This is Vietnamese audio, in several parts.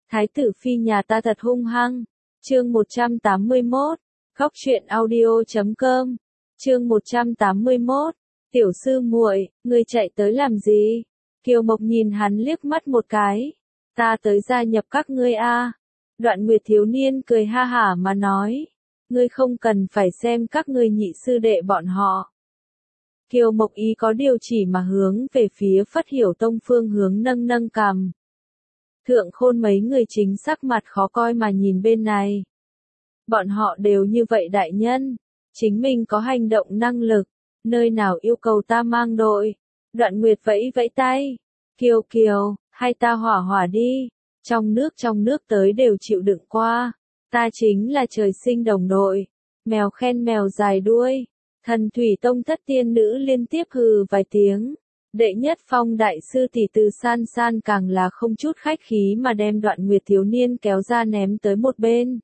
Thái tử phi nhà ta thật hung hăng. Chương 181, Góc truyện audio.com. Chương 181, tiểu sư muội, ngươi chạy tới làm gì? Kiều Mộc nhìn hắn liếc mắt một cái. Ta tới gia nhập các ngươi a. Đoạn Nguyệt thiếu niên cười ha hả mà nói. Ngươi không cần phải xem các ngươi nhị sư đệ bọn họ. Kiều Mộc ý có điều chỉ mà hướng về phía Phất Hiểu Tông phương hướng nâng nâng cằm. Thượng Khôn mấy người chính sắc mặt khó coi mà nhìn bên này. Bọn họ đều như vậy đại nhân, chính mình có hành động năng lực, nơi nào yêu cầu ta mang đội. Đoạn Nguyệt vẫy vẫy tay, Kiều Kiều, hay ta hỏa hỏa đi, trong nước tới đều chịu đựng qua, ta chính là trời sinh đồng đội, mèo khen mèo dài đuôi. Thần Thủy Tông thất tiên nữ liên tiếp hừ vài tiếng. Đệ nhất phong đại sư tỷ Từ San San càng là không chút khách khí mà đem Đoạn Nguyệt thiếu niên kéo ra ném tới một bên.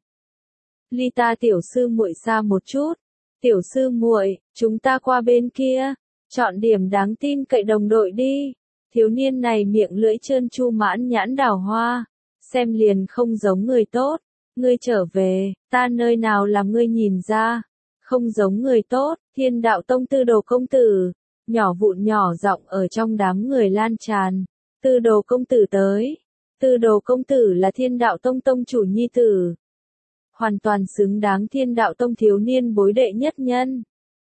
Ly ta tiểu sư muội xa một chút. Tiểu sư muội, chúng ta qua bên kia, chọn điểm đáng tin cậy đồng đội đi. Thiếu niên này miệng lưỡi trơn tru mãn nhãn đào hoa, xem liền không giống người tốt. Ngươi trở về, ta nơi nào làm ngươi nhìn ra, không giống người tốt. Thiên Đạo Tông Tư Đồ công tử, nhỏ vụn nhỏ giọng ở trong đám người lan tràn. Tư Đồ công tử tới. Tư Đồ công tử là Thiên Đạo Tông tông chủ nhi tử, hoàn toàn xứng đáng Thiên Đạo Tông thiếu niên bối đệ nhất nhân.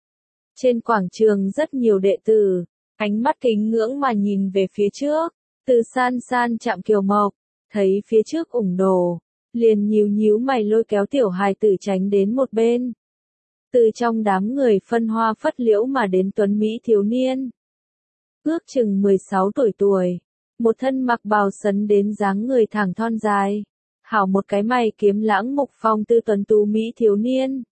Trên quảng trường rất nhiều đệ tử, ánh mắt kính ngưỡng mà nhìn về phía trước. Từ San San chạm Kiều Mộc, thấy phía trước ủng đồ, liền nhíu mày lôi kéo tiểu hài tử tránh đến một bên. Từ trong đám người phân hoa phất liễu mà đến tuấn mỹ thiếu niên. Ước chừng 16 tuổi, một thân mặc bào sấn đến dáng người thẳng thon dài. Hảo một cái mày kiếm lãng mục phong tư tuấn tú mỹ thiếu niên.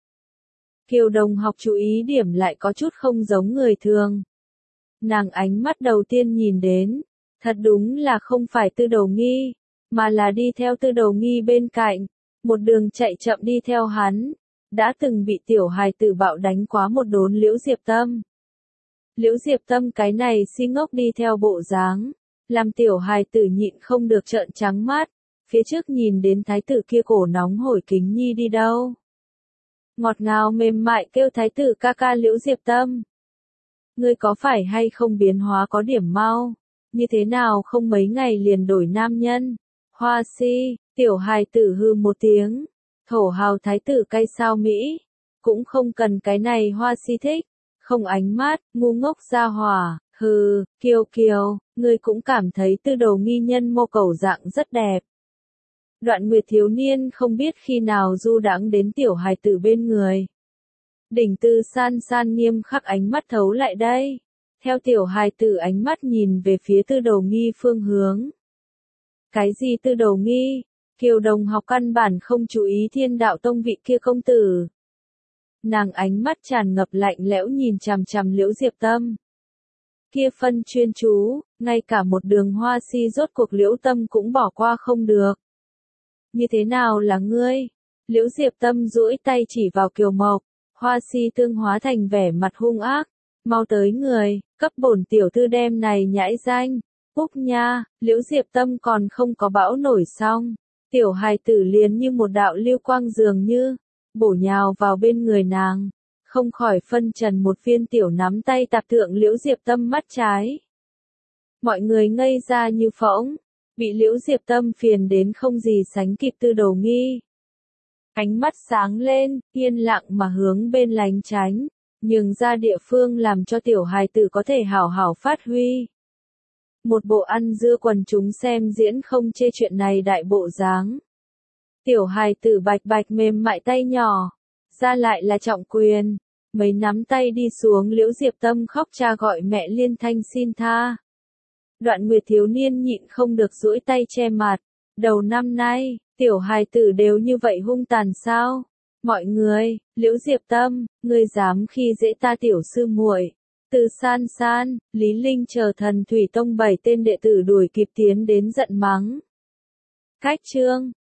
Kiều Đồng học chú ý điểm lại có chút không giống người thường. Nàng ánh mắt đầu tiên nhìn đến, thật đúng là không phải Tư Đồ Nghi, mà là đi theo Tư Đồ Nghi bên cạnh, một đường chạy chậm đi theo hắn. Đã từng bị tiểu hài tử bạo đánh quá một đốn Liễu Diệp Tâm. Liễu Diệp Tâm cái này si ngốc đi theo bộ dáng, làm tiểu hài tử nhịn không được trợn trắng mắt. Phía trước nhìn đến thái tử kia cổ nóng hổi kính nhi đi đâu. Ngọt ngào mềm mại kêu thái tử ca ca Liễu Diệp Tâm. Ngươi có phải hay không biến hóa có điểm mau, như thế nào không mấy ngày liền đổi nam nhân. Hoa si, tiểu hài tử hư một tiếng. Thổ hào thái tử cay sao Mỹ, cũng không cần cái này hoa si thích, không ánh mắt, ngu ngốc ra hỏa, hừ. Kiều Kiều, ngươi cũng cảm thấy Tư Đồ Nghi nhân mô cầu dạng rất đẹp. Đoạn Nguyệt thiếu niên không biết khi nào du đãng đến tiểu hài tử bên người. Đỉnh Từ San San nghiêm khắc ánh mắt thấu lại đây, theo tiểu hài tử ánh mắt nhìn về phía Tư Đồ Nghi phương hướng. Cái gì Tư Đồ Nghi? Kiều Đồng học căn bản không chú ý Thiên Đạo Tông vị kia công tử. Nàng ánh mắt tràn ngập lạnh lẽo nhìn chằm chằm Liễu Diệp Tâm. Kia phân chuyên chú, ngay cả một đường hoa si rốt cuộc Liễu Tâm cũng bỏ qua không được. Như thế nào là ngươi? Liễu Diệp Tâm duỗi tay chỉ vào Kiều Mộc, hoa si tương hóa thành vẻ mặt hung ác. Mau tới người, cấp bổn tiểu thư đem này nhãi danh. Úc nha, Liễu Diệp Tâm còn không có bão nổi xong. Tiểu hài tử liền như một đạo lưu quang dường như, bổ nhào vào bên người nàng, không khỏi phân trần một viên tiểu nắm tay tạp thượng Liễu Diệp Tâm mắt trái. Mọi người ngây ra như phỗng, bị Liễu Diệp Tâm phiền đến không gì sánh kịp Tư Đồ Nghi. Ánh mắt sáng lên, yên lặng mà hướng bên lánh tránh, nhường ra địa phương làm cho tiểu hài tử có thể hảo hảo phát huy. Một bộ ăn dưa quần chúng xem diễn không chê chuyện này đại bộ dáng. Tiểu hài tử bạch bạch mềm mại tay nhỏ, ra lại là trọng quyền, mấy nắm tay đi xuống Liễu Diệp Tâm khóc cha gọi mẹ liên thanh xin tha. Đoạn Nguyệt thiếu niên nhịn không được duỗi tay che mặt, đầu năm nay, tiểu hài tử đều như vậy hung tàn sao? Mọi người, Liễu Diệp Tâm, ngươi dám khi dễ ta tiểu sư muội. Từ San San, Lý Linh chờ Thần Thủy Tông 7 tên đệ tử đuổi kịp tiến đến giận mắng. Cách chương